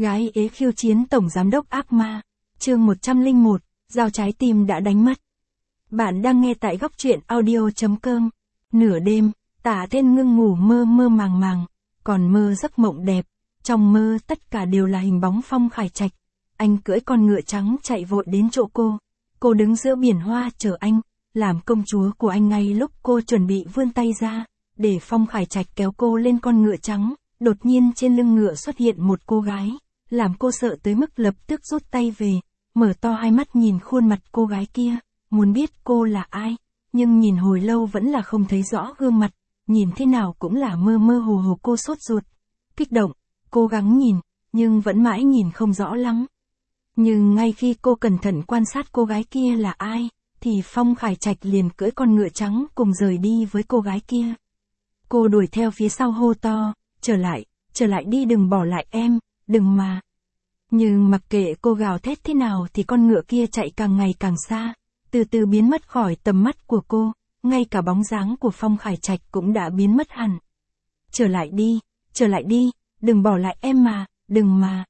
Gái ế khiêu chiến tổng giám đốc ác ma. Chương 101, dao trái tim đã đánh mất. Bạn đang nghe tại góc truyện audio.com. Nửa đêm, Tạ Thiên Ngưng ngủ mơ mơ màng màng, còn mơ giấc mộng đẹp. Trong mơ tất cả đều là hình bóng Phong Khải Trạch. Anh cưỡi con ngựa trắng chạy vội đến chỗ cô. Cô đứng giữa biển hoa chờ anh, làm công chúa của anh ngay lúc cô chuẩn bị vươn tay ra, để Phong Khải Trạch kéo cô lên con ngựa trắng. Đột nhiên trên lưng ngựa xuất hiện một cô gái, làm cô sợ tới mức lập tức rút tay về, mở to hai mắt nhìn khuôn mặt cô gái kia, muốn biết cô là ai, nhưng nhìn hồi lâu vẫn là không thấy rõ gương mặt, nhìn thế nào cũng là mơ mơ hồ hồ. Cô sốt ruột, kích động, cố gắng nhìn, nhưng vẫn mãi nhìn không rõ lắm. Nhưng ngay khi cô cẩn thận quan sát cô gái kia là ai, thì Phong Khải Trạch liền cưỡi con ngựa trắng cùng rời đi với cô gái kia. Cô đuổi theo phía sau hô to, trở lại đi, đừng bỏ lại em, đừng mà. Nhưng mặc kệ cô gào thét thế nào thì con ngựa kia chạy càng ngày càng xa, từ từ biến mất khỏi tầm mắt của cô, ngay cả bóng dáng của Phong Khải Trạch cũng đã biến mất hẳn. Trở lại đi, đừng bỏ lại em mà, đừng mà.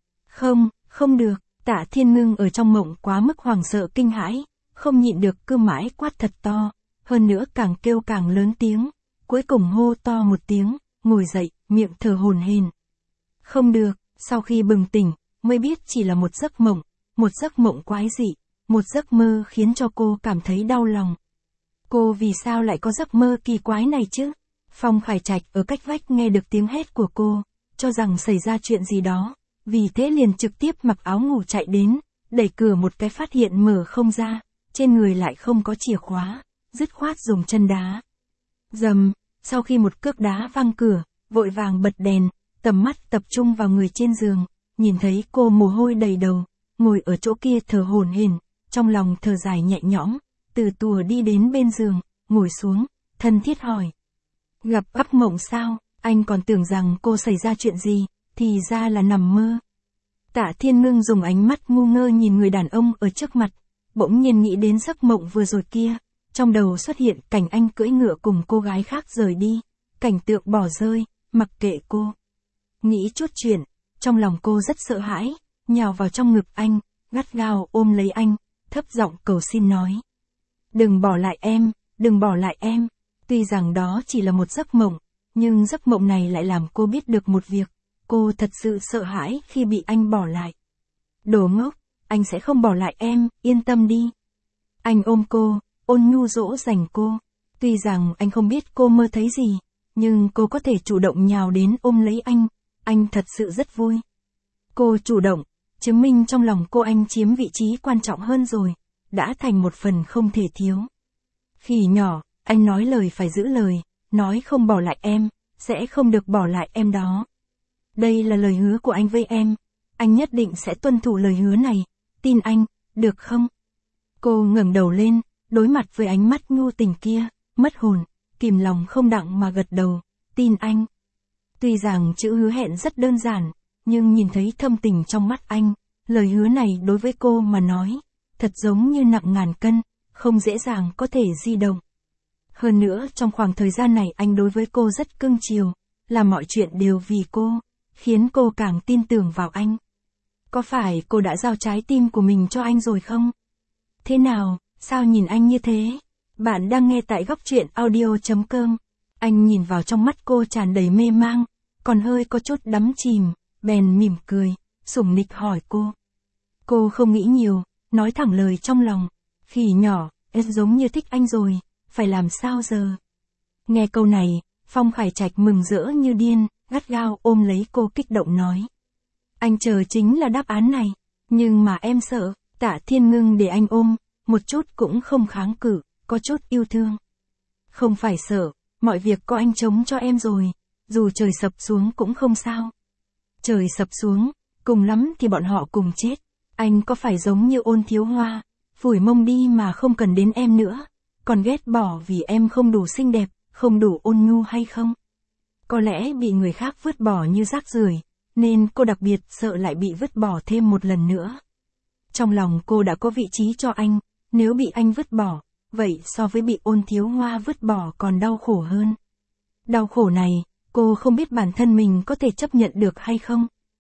Không được, Tạ Thiên Ngưng ở trong mộng quá mức hoảng sợ kinh hãi, không nhịn được cứ mãi quát thật to, hơn nữa càng kêu càng lớn tiếng, cuối cùng hô to một tiếng, ngồi dậy, miệng thở hổn hển. Không được, sau khi bừng tỉnh, mới biết chỉ là một giấc mộng quái dị, một giấc mơ khiến cho cô cảm thấy đau lòng. Cô vì sao lại có giấc mơ kỳ quái này chứ? Phong Khải Trạch ở cách vách nghe được tiếng hét của cô, cho rằng xảy ra chuyện gì đó, vì thế liền trực tiếp mặc áo ngủ chạy đến, đẩy cửa một cái phát hiện mở không ra, trên người lại không có chìa khóa, dứt khoát dùng chân đá. Dầm, sau khi một cước đá văng cửa, vội vàng bật đèn, tầm mắt tập trung vào người trên giường, nhìn thấy cô mồ hôi đầy đầu, ngồi ở chỗ kia thở hổn hển, trong lòng thở dài nhẹ nhõm, từ tùa đi đến bên giường, ngồi xuống, thân thiết hỏi. Gặp ác mộng sao? Anh còn tưởng rằng cô xảy ra chuyện gì, thì ra là nằm mơ. Tạ Thiên Ngưng dùng ánh mắt ngu ngơ nhìn người đàn ông ở trước mặt, bỗng nhiên nghĩ đến giấc mộng vừa rồi kia, trong đầu xuất hiện cảnh anh cưỡi ngựa cùng cô gái khác rời đi, cảnh tượng bỏ rơi, mặc kệ cô. Nghĩ chút chuyện, trong lòng cô rất sợ hãi, nhào vào trong ngực anh, gắt gao ôm lấy anh, thấp giọng cầu xin nói. Đừng bỏ lại em. Tuy rằng đó chỉ là một giấc mộng, nhưng giấc mộng này lại làm cô biết được một việc, cô thật sự sợ hãi khi bị anh bỏ lại. Đồ ngốc, anh sẽ không bỏ lại em, yên tâm đi. Anh ôm cô, ôn nhu dỗ dành cô. Tuy rằng anh không biết cô mơ thấy gì, nhưng cô có thể chủ động nhào đến ôm lấy anh thật sự rất vui. Cô chủ động, chứng minh trong lòng cô anh chiếm vị trí quan trọng hơn rồi, đã thành một phần không thể thiếu. Khỉ nhỏ, anh nói lời phải giữ lời, nói không bỏ lại em, sẽ không được bỏ lại em đó. Đây là lời hứa của anh với em, anh nhất định sẽ tuân thủ lời hứa này, tin anh, được không? Cô ngẩng đầu lên, đối mặt với ánh mắt nhu tình kia, mất hồn, kìm lòng không đặng mà gật đầu, tin anh. Tuy rằng chữ hứa hẹn rất đơn giản, nhưng nhìn thấy thâm tình trong mắt anh, lời hứa này đối với cô mà nói, thật giống như nặng ngàn cân, không dễ dàng có thể di động. Hơn nữa trong khoảng thời gian này anh đối với cô rất cưng chiều, làm mọi chuyện đều vì cô, khiến cô càng tin tưởng vào anh. Có phải cô đã giao trái tim của mình cho anh rồi không? Thế nào, sao nhìn anh như thế? Bạn đang nghe tại góc truyện audio.com. Anh nhìn vào trong mắt cô tràn đầy mê mang, còn hơi có chút đắm chìm, bèn mỉm cười, sủng nịch hỏi cô. Cô không nghĩ nhiều, nói thẳng lời trong lòng. Khỉ nhỏ, em giống như thích anh rồi, phải làm sao giờ? Nghe câu này, Phong Khải Trạch mừng rỡ như điên, gắt gao ôm lấy cô kích động nói. Anh chờ chính là đáp án này, nhưng mà em sợ. Tạ Thiên Ngưng để anh ôm, một chút cũng không kháng cự, có chút yêu thương. Không phải sợ, mọi việc có anh chống cho em rồi, dù trời sập xuống cũng không sao. Trời sập xuống, cùng lắm thì bọn họ cùng chết. Anh có phải giống như Ôn Thiếu Hoa, phủi mông đi mà không cần đến em nữa, còn ghét bỏ vì em không đủ xinh đẹp, không đủ ôn nhu hay không? Có lẽ bị người khác vứt bỏ như rác rưởi, nên cô đặc biệt sợ lại bị vứt bỏ thêm một lần nữa. Trong lòng cô đã có vị trí cho anh, nếu bị anh vứt bỏ, vậy so với bị Ôn Thiếu Hoa vứt bỏ còn đau khổ hơn. Đau khổ này, cô không biết bản thân mình có thể chấp nhận được hay không.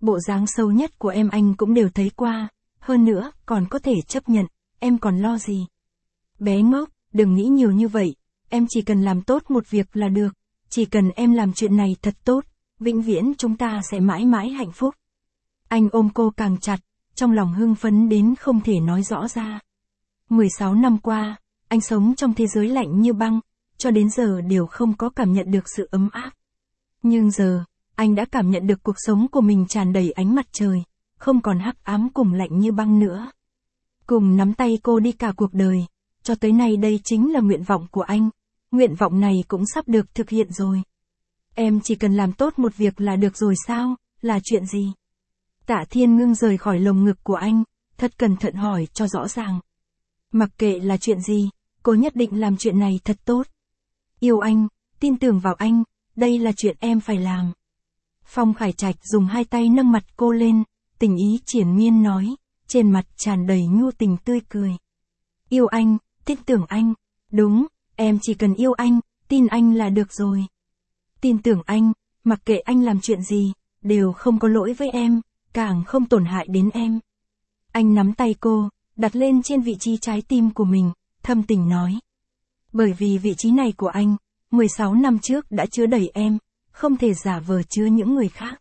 Bộ dáng xấu nhất của em anh cũng đều thấy qua, hơn nữa, còn có thể chấp nhận, em còn lo gì? Bé ngốc, đừng nghĩ nhiều như vậy, em chỉ cần làm tốt một việc là được, chỉ cần em làm chuyện này thật tốt, vĩnh viễn chúng ta sẽ mãi mãi hạnh phúc. Anh ôm cô càng chặt, trong lòng hưng phấn đến không thể nói rõ ra. 16 năm qua, anh sống trong thế giới lạnh như băng, cho đến giờ đều không có cảm nhận được sự ấm áp. Nhưng giờ, anh đã cảm nhận được cuộc sống của mình tràn đầy ánh mặt trời, không còn hắc ám cùng lạnh như băng nữa. Cùng nắm tay cô đi cả cuộc đời, cho tới nay đây chính là nguyện vọng của anh, nguyện vọng này cũng sắp được thực hiện rồi. Em chỉ cần làm tốt một việc là được rồi sao, là chuyện gì? Tạ Thiên Ngưng rời khỏi lồng ngực của anh, thật cẩn thận hỏi cho rõ ràng. Mặc kệ là chuyện gì, cô nhất định làm chuyện này thật tốt. Yêu anh, tin tưởng vào anh, đây là chuyện em phải làm. Phong Khải Trạch dùng hai tay nâng mặt cô lên, tình ý triển miên nói, trên mặt tràn đầy nhu tình tươi cười. Yêu anh, tin tưởng anh, đúng, em chỉ cần yêu anh, tin anh là được rồi. Tin tưởng anh, mặc kệ anh làm chuyện gì, đều không có lỗi với em, càng không tổn hại đến em. Anh nắm tay cô, đặt lên trên vị trí trái tim của mình, thâm tình nói. Bởi vì vị trí này của anh, 16 năm trước đã chứa đầy em, không thể giả vờ chứa những người khác.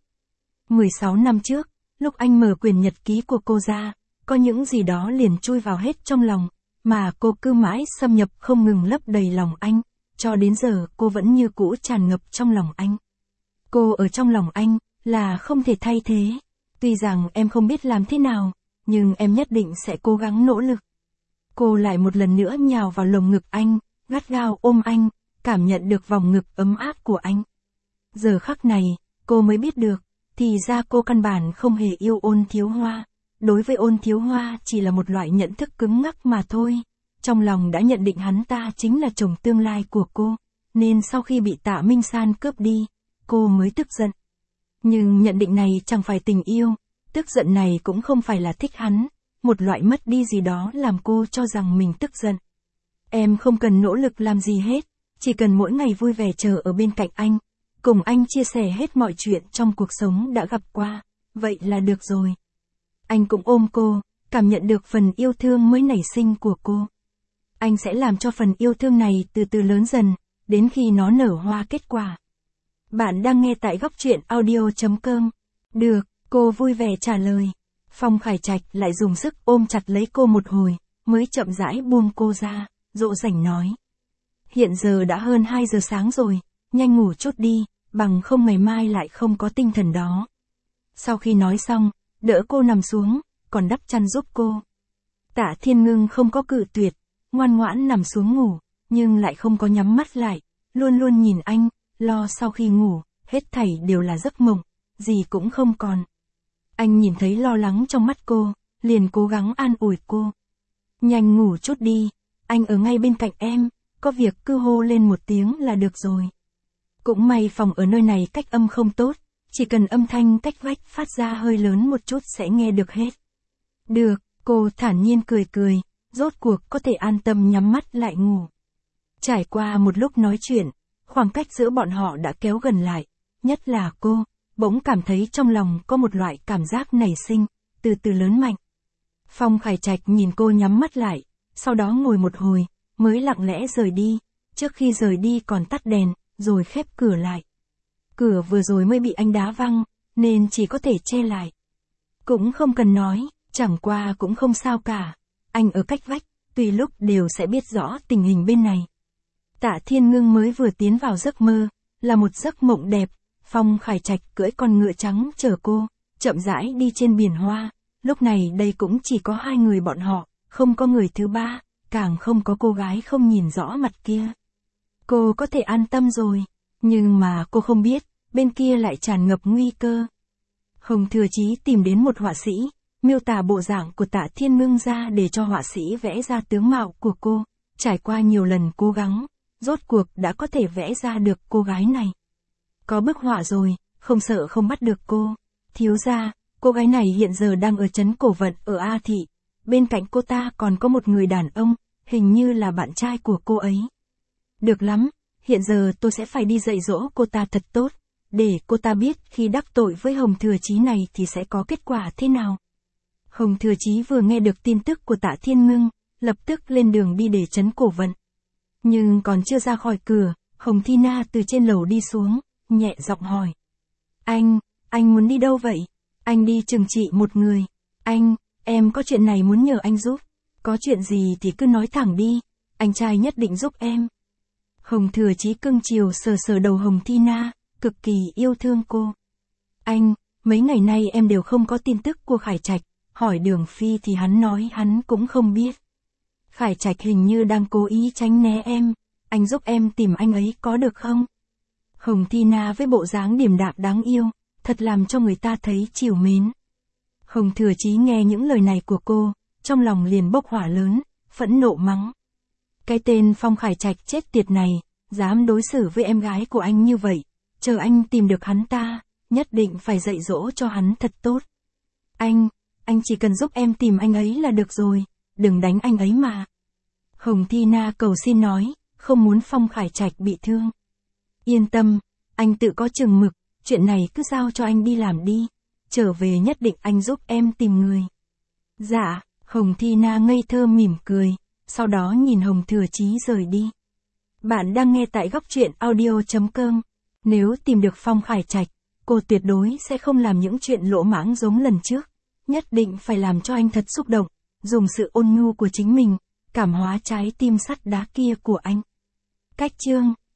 16 năm trước, lúc anh mở quyển nhật ký của cô ra, có những gì đó liền chui vào hết trong lòng, mà cô cứ mãi xâm nhập không ngừng lấp đầy lòng anh, cho đến giờ cô vẫn như cũ tràn ngập trong lòng anh. Cô ở trong lòng anh, là không thể thay thế. Tuy rằng em không biết làm thế nào, nhưng em nhất định sẽ cố gắng nỗ lực. Cô lại một lần nữa nhào vào lồng ngực anh, gắt gao ôm anh, cảm nhận được vòng ngực ấm áp của anh. Giờ khắc này, cô mới biết được, thì ra cô căn bản không hề yêu Ôn Thiếu Hoa. Đối với Ôn Thiếu Hoa chỉ là một loại nhận thức cứng ngắc mà thôi. Trong lòng đã nhận định hắn ta chính là chồng tương lai của cô, nên sau khi bị Tạ Minh San cướp đi, cô mới tức giận. Nhưng nhận định này chẳng phải tình yêu, tức giận này cũng không phải là thích hắn, một loại mất đi gì đó làm cô cho rằng mình tức giận. Em không cần nỗ lực làm gì hết, chỉ cần mỗi ngày vui vẻ chờ ở bên cạnh anh, cùng anh chia sẻ hết mọi chuyện trong cuộc sống đã gặp qua, vậy là được rồi. Anh cũng ôm cô, cảm nhận được phần yêu thương mới nảy sinh của cô. Anh sẽ làm cho phần yêu thương này từ từ lớn dần, đến khi nó nở hoa kết quả. Bạn đang nghe tại góc truyện audio.com. Được, cô vui vẻ trả lời. Phong Khải Trạch lại dùng sức ôm chặt lấy cô một hồi, mới chậm rãi buông cô ra, dỗ dành nói. Hiện giờ đã hơn 2 giờ sáng rồi, nhanh ngủ chút đi, bằng không ngày mai lại không có tinh thần đó. Sau khi nói xong, đỡ cô nằm xuống, còn đắp chăn giúp cô. Tạ Thiên Ngưng không có cự tuyệt, ngoan ngoãn nằm xuống ngủ, nhưng lại không có nhắm mắt lại, luôn luôn nhìn anh, lo sau khi ngủ, hết thảy đều là giấc mộng, gì cũng không còn. Anh nhìn thấy lo lắng trong mắt cô, liền cố gắng an ủi cô. Nhanh ngủ chút đi, anh ở ngay bên cạnh em, có việc cứ hô lên một tiếng là được rồi. Cũng may phòng ở nơi này cách âm không tốt, chỉ cần âm thanh cách vách phát ra hơi lớn một chút sẽ nghe được hết. Được, cô thản nhiên cười cười, rốt cuộc có thể an tâm nhắm mắt lại ngủ. Trải qua một lúc nói chuyện, khoảng cách giữa bọn họ đã kéo gần lại, nhất là cô, bỗng cảm thấy trong lòng có một loại cảm giác nảy sinh, từ từ lớn mạnh. Phong Khải Trạch nhìn cô nhắm mắt lại, sau đó ngồi một hồi, mới lặng lẽ rời đi, trước khi rời đi còn tắt đèn, rồi khép cửa lại. Cửa vừa rồi mới bị anh đá văng, nên chỉ có thể che lại. Cũng không cần nói, chẳng qua cũng không sao cả. Anh ở cách vách, tùy lúc đều sẽ biết rõ tình hình bên này. Tạ Thiên Ngưng mới vừa tiến vào giấc mơ, là một giấc mộng đẹp. Phong Khải Trạch cưỡi con ngựa trắng chở cô, chậm rãi đi trên biển hoa. Lúc này đây cũng chỉ có hai người bọn họ, không có người thứ ba, càng không có cô gái không nhìn rõ mặt kia. Cô có thể an tâm rồi, nhưng mà cô không biết, bên kia lại tràn ngập nguy cơ. Hồng Thừa Chí tìm đến một họa sĩ, miêu tả bộ dạng của Tạ Thiên Ngưng ra để cho họa sĩ vẽ ra tướng mạo của cô. Trải qua nhiều lần cố gắng, rốt cuộc đã có thể vẽ ra được cô gái này. Có bức họa rồi, không sợ không bắt được cô. Thiếu gia, cô gái này hiện giờ đang ở trấn Cổ Vận ở A Thị. Bên cạnh cô ta còn có một người đàn ông, hình như là bạn trai của cô ấy. Được lắm, hiện giờ tôi sẽ phải đi dạy dỗ cô ta thật tốt, để cô ta biết khi đắc tội với Hồng Thừa Chí này thì sẽ có kết quả thế nào. Hồng Thừa Chí vừa nghe được tin tức của Tạ Thiên Ngưng, lập tức lên đường đi để trấn cổ vận. Nhưng còn chưa ra khỏi cửa, Hồng Thi Na từ trên lầu đi xuống, nhẹ giọng hỏi. Anh muốn đi đâu vậy? Anh đi trừng trị một người. Em có chuyện này muốn nhờ anh giúp. Có chuyện gì thì cứ nói thẳng đi, anh trai nhất định giúp em. Hồng Thừa Chí cưng chiều sờ sờ đầu Hồng Thi Na, cực kỳ yêu thương cô. Mấy ngày nay em đều không có tin tức của Khải Trạch, hỏi Đường Phi thì hắn nói hắn cũng không biết. Khải Trạch hình như đang cố ý tránh né em, anh giúp em tìm anh ấy có được không? Hồng Thi Na với bộ dáng điềm đạm đáng yêu, thật làm cho người ta thấy trìu mến. Hồng Thừa Chí nghe những lời này của cô, trong lòng liền bốc hỏa lớn, phẫn nộ mắng. Cái tên Phong Khải Trạch chết tiệt này, dám đối xử với em gái của anh như vậy, chờ anh tìm được hắn ta, nhất định phải dạy dỗ cho hắn thật tốt. Anh chỉ cần giúp em tìm anh ấy là được rồi, đừng đánh anh ấy mà. Hồng Thi Na cầu xin nói, không muốn Phong Khải Trạch bị thương. Yên tâm, anh tự có chừng mực, chuyện này cứ giao cho anh đi làm đi, trở về nhất định anh giúp em tìm người. Dạ, Hồng Thi Na ngây thơ mỉm cười, sau đó nhìn Hồng Thừa Chí rời đi. Bạn đang nghe tại góc truyện audio.com. Nếu tìm được Phong Khải Trạch, cô tuyệt đối sẽ không làm những chuyện lỗ mãng giống lần trước, nhất định phải làm cho anh thật xúc động, dùng sự ôn nhu của chính mình, cảm hóa trái tim sắt đá kia của anh. Cách chương